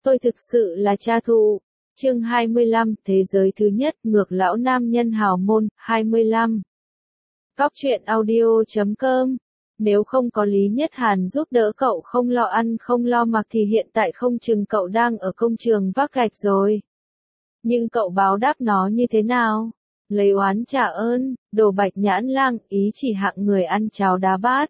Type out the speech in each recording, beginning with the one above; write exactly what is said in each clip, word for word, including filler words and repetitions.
Tôi thực sự là cha thụ. Chương hai mươi lăm, Thế giới thứ nhất, ngược lão nam nhân hào môn, hai mươi lăm. Cóc truyện audio chấm com. Nếu không có Lý Nhất Hàn giúp đỡ cậu không lo ăn không lo mặc thì hiện tại không chừng cậu đang ở công trường vác gạch rồi. Nhưng cậu báo đáp nó như thế nào? Lấy oán trả ơn, đồ bạch nhãn lang, ý chỉ hạng người ăn cháo đá bát.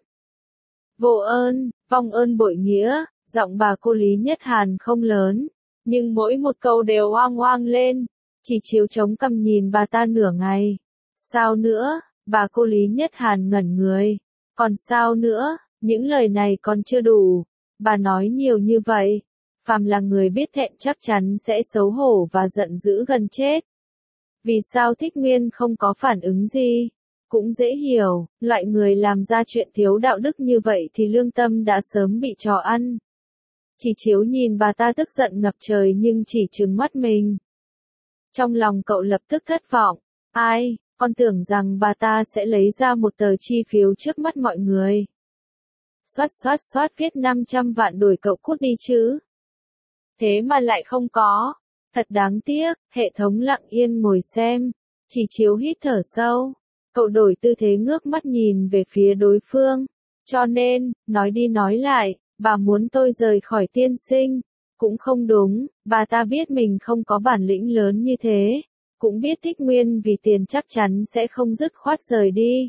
Vô ơn, vong ơn bội nghĩa, giọng bà cô Lý Nhất Hàn không lớn, nhưng mỗi một câu đều oang oang lên. Chỉ chiếu trống cằm nhìn bà ta nửa ngày. Sao nữa? Bà cô Lý Nhất Hàn ngẩn người. Còn sao nữa? Những lời này còn chưa đủ. Bà nói nhiều như vậy. Phàm là người biết thẹn chắc chắn sẽ xấu hổ và giận dữ gần chết. Vì sao Thích Nguyên không có phản ứng gì? Cũng dễ hiểu, loại người làm ra chuyện thiếu đạo đức như vậy thì lương tâm đã sớm bị trò ăn. Chỉ chiếu nhìn bà ta tức giận ngập trời nhưng chỉ trừng mắt mình. Trong lòng cậu lập tức thất vọng. Ai, con tưởng rằng bà ta sẽ lấy ra một tờ chi phiếu trước mắt mọi người. Xoát xoát xoát viết năm trăm vạn đuổi cậu cút đi chứ. Thế mà lại không có. Thật đáng tiếc, hệ thống lặng yên ngồi xem. Chỉ chiếu hít thở sâu. Cậu đổi tư thế ngước mắt nhìn về phía đối phương. Cho nên, nói đi nói lại, bà muốn tôi rời khỏi tiên sinh. Cũng không đúng, bà ta biết mình không có bản lĩnh lớn như thế. Cũng biết Thích Nguyên vì tiền chắc chắn sẽ không dứt khoát rời đi.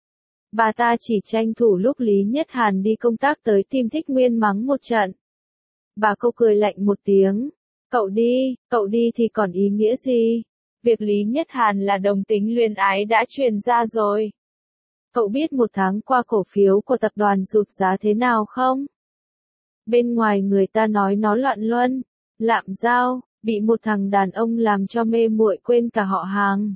Bà ta chỉ tranh thủ lúc Lý Nhất Hàn đi công tác tới tìm Thích Nguyên mắng một trận. Bà cô cười lạnh một tiếng. Cậu đi, cậu đi thì còn ý nghĩa gì? Việc Lý Nhất Hàn là đồng tính luyến ái đã truyền ra rồi. Cậu biết một tháng qua cổ phiếu của tập đoàn sụt giá thế nào không? Bên ngoài người ta nói nó loạn luân, lạm giao, bị một thằng đàn ông làm cho mê muội quên cả họ hàng.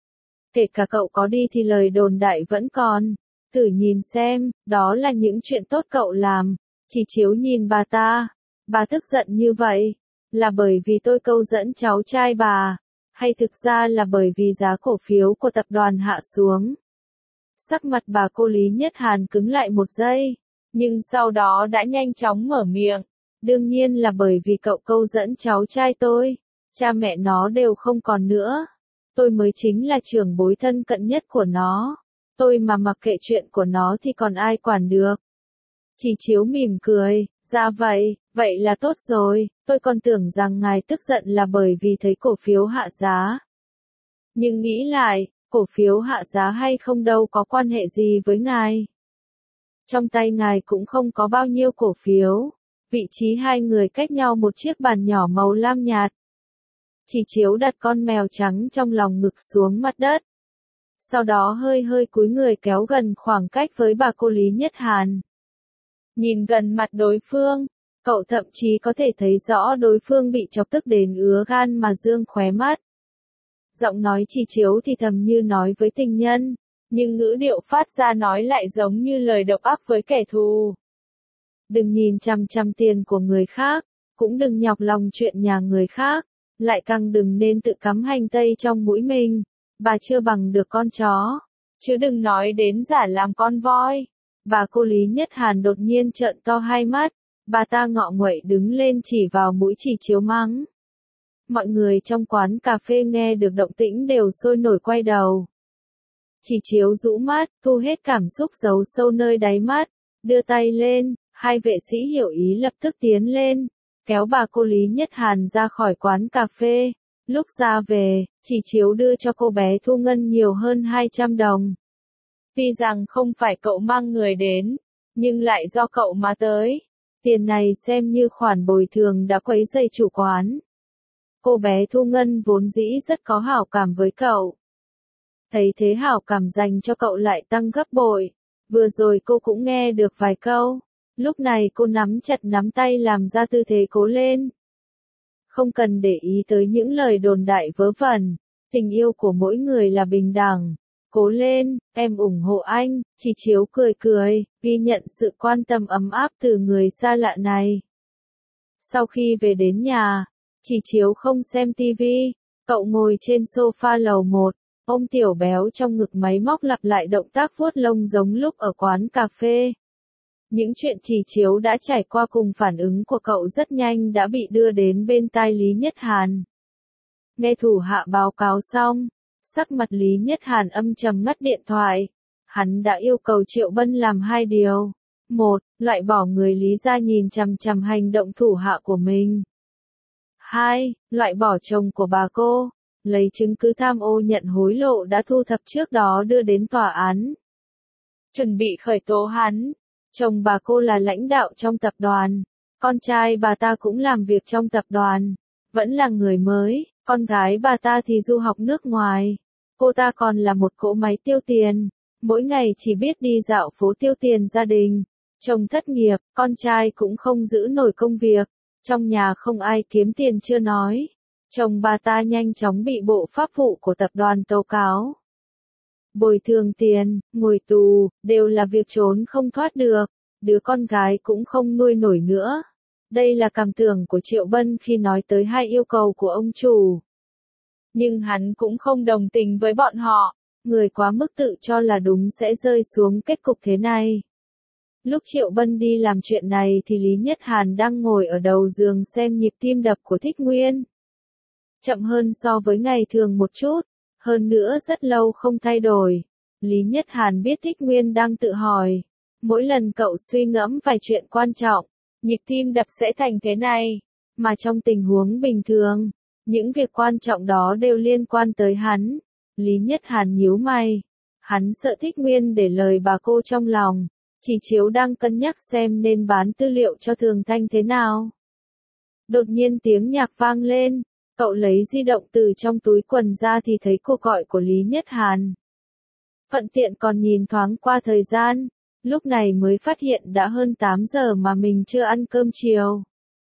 Kể cả cậu có đi thì lời đồn đại vẫn còn. Thử nhìn xem, đó là những chuyện tốt cậu làm. Chỉ chiếu nhìn bà ta. Bà tức giận như vậy. Là bởi vì tôi câu dẫn cháu trai bà. Hay thực ra là bởi vì giá cổ phiếu của tập đoàn hạ xuống. Sắc mặt bà cô Lý Nhất Hàn cứng lại một giây. Nhưng sau đó đã nhanh chóng mở miệng. Đương nhiên là bởi vì cậu câu dẫn cháu trai tôi. Cha mẹ nó đều không còn nữa. Tôi mới chính là trưởng bối thân cận nhất của nó. Tôi mà mặc kệ chuyện của nó thì còn ai quản được. Chỉ chiếu mỉm cười. Dạ vậy, vậy là tốt rồi. Tôi còn tưởng rằng ngài tức giận là bởi vì thấy cổ phiếu hạ giá. Nhưng nghĩ lại, cổ phiếu hạ giá hay không đâu có quan hệ gì với ngài. Trong tay ngài cũng không có bao nhiêu cổ phiếu. Vị trí hai người cách nhau một chiếc bàn nhỏ màu lam nhạt. Chỉ chiếu đặt con mèo trắng trong lòng ngực xuống mặt đất. Sau đó hơi hơi cúi người kéo gần khoảng cách với bà cô Lý Nhất Hàn. Nhìn gần mặt đối phương, cậu thậm chí có thể thấy rõ đối phương bị chọc tức đến ứa gan mà dương khóe mắt. Giọng nói chỉ chiếu thì thầm như nói với tình nhân, nhưng ngữ điệu phát ra nói lại giống như lời độc ác với kẻ thù. Đừng nhìn chằm chằm tiền của người khác, cũng đừng nhọc lòng chuyện nhà người khác, lại càng đừng nên tự cắm hành tây trong mũi mình. Bà chưa bằng được con chó, chứ đừng nói đến giả làm con voi. Bà cô Lý Nhất Hàn đột nhiên trợn to hai mắt, bà ta ngọ nguậy đứng lên chỉ vào mũi chỉ chiếu mắng. Mọi người trong quán cà phê nghe được động tĩnh đều sôi nổi quay đầu. Chỉ chiếu rũ mắt, thu hết cảm xúc giấu sâu nơi đáy mắt, đưa tay lên, hai vệ sĩ hiểu ý lập tức tiến lên, kéo bà cô Lý Nhất Hàn ra khỏi quán cà phê. Lúc ra về, chỉ chiếu đưa cho cô bé Thu Ngân nhiều hơn hai trăm đồng. Tuy rằng không phải cậu mang người đến, nhưng lại do cậu mà tới. Tiền này xem như khoản bồi thường đã quấy rầy chủ quán. Cô bé Thu Ngân vốn dĩ rất có hảo cảm với cậu. Thấy thế hảo cảm dành cho cậu lại tăng gấp bội. Vừa rồi cô cũng nghe được vài câu. Lúc này cô nắm chặt nắm tay làm ra tư thế cố lên. Không cần để ý tới những lời đồn đại vớ vẩn. Tình yêu của mỗi người là bình đẳng. Cố lên, em ủng hộ anh. Chỉ chiếu cười cười, ghi nhận sự quan tâm ấm áp từ người xa lạ này. Sau khi về đến nhà, chỉ chiếu không xem tivi. Cậu ngồi trên sofa lầu một, ôm tiểu béo trong ngực máy móc lặp lại động tác vuốt lông giống lúc ở quán cà phê. Những chuyện Chỉ Chiếu đã trải qua cùng phản ứng của cậu rất nhanh đã bị đưa đến bên tai Lý Nhất Hàn. Nghe thủ hạ báo cáo xong, sắc mặt Lý Nhất Hàn âm trầm ngắt điện thoại. Hắn đã yêu cầu Triệu Bân làm hai điều. Một, loại bỏ người Lý gia nhìn chằm chằm hành động thủ hạ của mình. Hai, loại bỏ chồng của bà cô, lấy chứng cứ tham ô nhận hối lộ đã thu thập trước đó đưa đến tòa án. Chuẩn bị khởi tố hắn. Chồng bà cô là lãnh đạo trong tập đoàn, con trai bà ta cũng làm việc trong tập đoàn, vẫn là người mới, con gái bà ta thì du học nước ngoài. Cô ta còn là một cỗ máy tiêu tiền, mỗi ngày chỉ biết đi dạo phố tiêu tiền gia đình. Chồng thất nghiệp, con trai cũng không giữ nổi công việc, trong nhà không ai kiếm tiền chưa nói. Chồng bà ta nhanh chóng bị bộ pháp vụ của tập đoàn tố cáo. Bồi thường tiền, ngồi tù, đều là việc trốn không thoát được, đứa con gái cũng không nuôi nổi nữa. Đây là cảm tưởng của Triệu Bân khi nói tới hai yêu cầu của ông chủ. Nhưng hắn cũng không đồng tình với bọn họ, người quá mức tự cho là đúng sẽ rơi xuống kết cục thế này. Lúc Triệu Bân đi làm chuyện này thì Lý Nhất Hàn đang ngồi ở đầu giường xem nhịp tim đập của Thích Nguyên. Chậm hơn so với ngày thường một chút, hơn nữa rất lâu không thay đổi. Lý Nhất Hàn biết Thích Nguyên đang tự hỏi, mỗi lần cậu suy ngẫm vài chuyện quan trọng, nhịp tim đập sẽ thành thế này, mà trong tình huống bình thường, những việc quan trọng đó đều liên quan tới hắn. Lý Nhất Hàn nhíu mày, hắn sợ Thích Nguyên để lời bà cô trong lòng. Chỉ Chiếu đang cân nhắc xem nên bán tư liệu cho Thường Thanh thế nào. Đột nhiên tiếng nhạc vang lên, cậu lấy di động từ trong túi quần ra thì thấy cuộc gọi của Lý Nhất Hàn. Thuận tiện còn nhìn thoáng qua thời gian, lúc này mới phát hiện đã hơn tám giờ mà mình chưa ăn cơm chiều.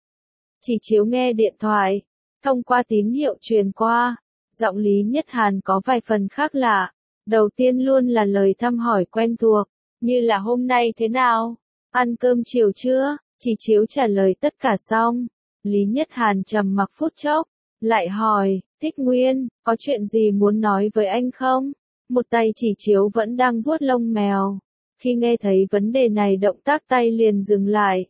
Chỉ Chiếu nghe điện thoại, thông qua tín hiệu truyền qua, giọng Lý Nhất Hàn có vài phần khác lạ. Đầu tiên luôn là lời thăm hỏi quen thuộc. Như là hôm nay thế nào? Ăn cơm chiều chưa? Chỉ Chiếu trả lời tất cả xong. Lý Nhất Hàn trầm mặc phút chốc, lại hỏi, Thích Nguyên, có chuyện gì muốn nói với anh không? Một tay Chỉ Chiếu vẫn đang vuốt lông mèo. Khi nghe thấy vấn đề này động tác tay liền dừng lại.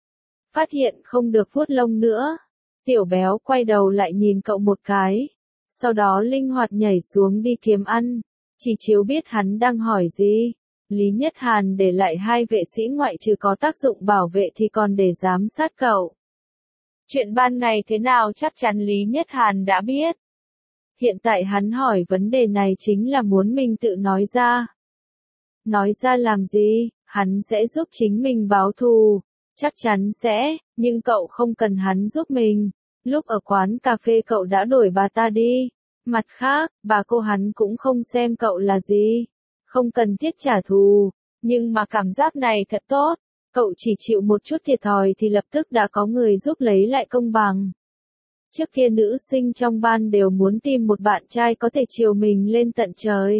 Phát hiện không được vuốt lông nữa. Tiểu Béo quay đầu lại nhìn cậu một cái. Sau đó linh hoạt nhảy xuống đi kiếm ăn. Chỉ Chiếu biết hắn đang hỏi gì. Lý Nhất Hàn để lại hai vệ sĩ ngoại trừ có tác dụng bảo vệ thì còn để giám sát cậu. Chuyện ban ngày thế nào chắc chắn Lý Nhất Hàn đã biết. Hiện tại hắn hỏi vấn đề này chính là muốn mình tự nói ra. Nói ra làm gì, hắn sẽ giúp chính mình báo thù. Chắc chắn sẽ, nhưng cậu không cần hắn giúp mình. Lúc ở quán cà phê cậu đã đuổi bà ta đi. Mặt khác, bà cô hắn cũng không xem cậu là gì. Không cần thiết trả thù, nhưng mà cảm giác này thật tốt, cậu chỉ chịu một chút thiệt thòi thì lập tức đã có người giúp lấy lại công bằng. Trước kia nữ sinh trong ban đều muốn tìm một bạn trai có thể chiều mình lên tận trời.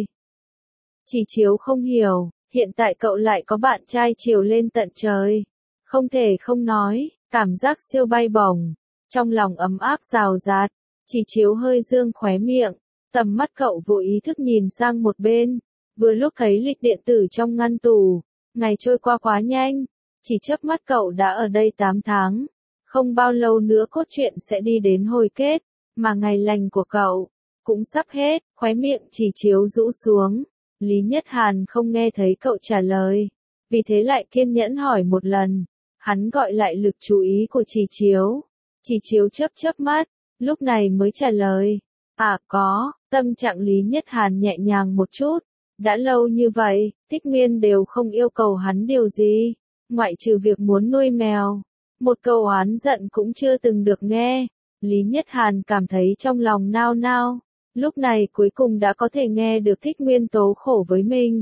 Chỉ Chiếu không hiểu, hiện tại cậu lại có bạn trai chiều lên tận trời. Không thể không nói, cảm giác siêu bay bổng, trong lòng ấm áp rào rạt. Chỉ Chiếu hơi dương khóe miệng, tầm mắt cậu vô ý thức nhìn sang một bên. Vừa lúc thấy lịch điện tử trong ngăn tủ, ngày trôi qua quá nhanh, chỉ chớp mắt cậu đã ở đây tám tháng, không bao lâu nữa cốt truyện sẽ đi đến hồi kết, mà ngày lành của cậu cũng sắp hết, khóe miệng Chỉ Chiếu rũ xuống. Lý Nhất Hàn không nghe thấy cậu trả lời, vì thế lại kiên nhẫn hỏi một lần, hắn gọi lại lực chú ý của Chỉ Chiếu. Chỉ Chiếu chớp chớp mắt, lúc này mới trả lời, à có, tâm trạng Lý Nhất Hàn nhẹ nhàng một chút. Đã lâu như vậy, Thích Nguyên đều không yêu cầu hắn điều gì, ngoại trừ việc muốn nuôi mèo. Một câu oán giận cũng chưa từng được nghe. Lý Nhất Hàn cảm thấy trong lòng nao nao. Lúc này cuối cùng đã có thể nghe được Thích Nguyên tố khổ với mình.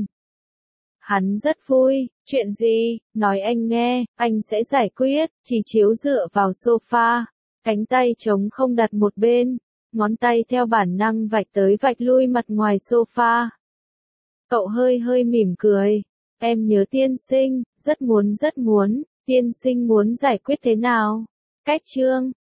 Hắn rất vui, chuyện gì, nói anh nghe, anh sẽ giải quyết. Chỉ Chiếu dựa vào sofa, cánh tay trống không đặt một bên, ngón tay theo bản năng vạch tới vạch lui mặt ngoài sofa. Cậu hơi hơi mỉm cười, em nhớ tiên sinh, rất muốn rất muốn, tiên sinh muốn giải quyết thế nào? Cách chương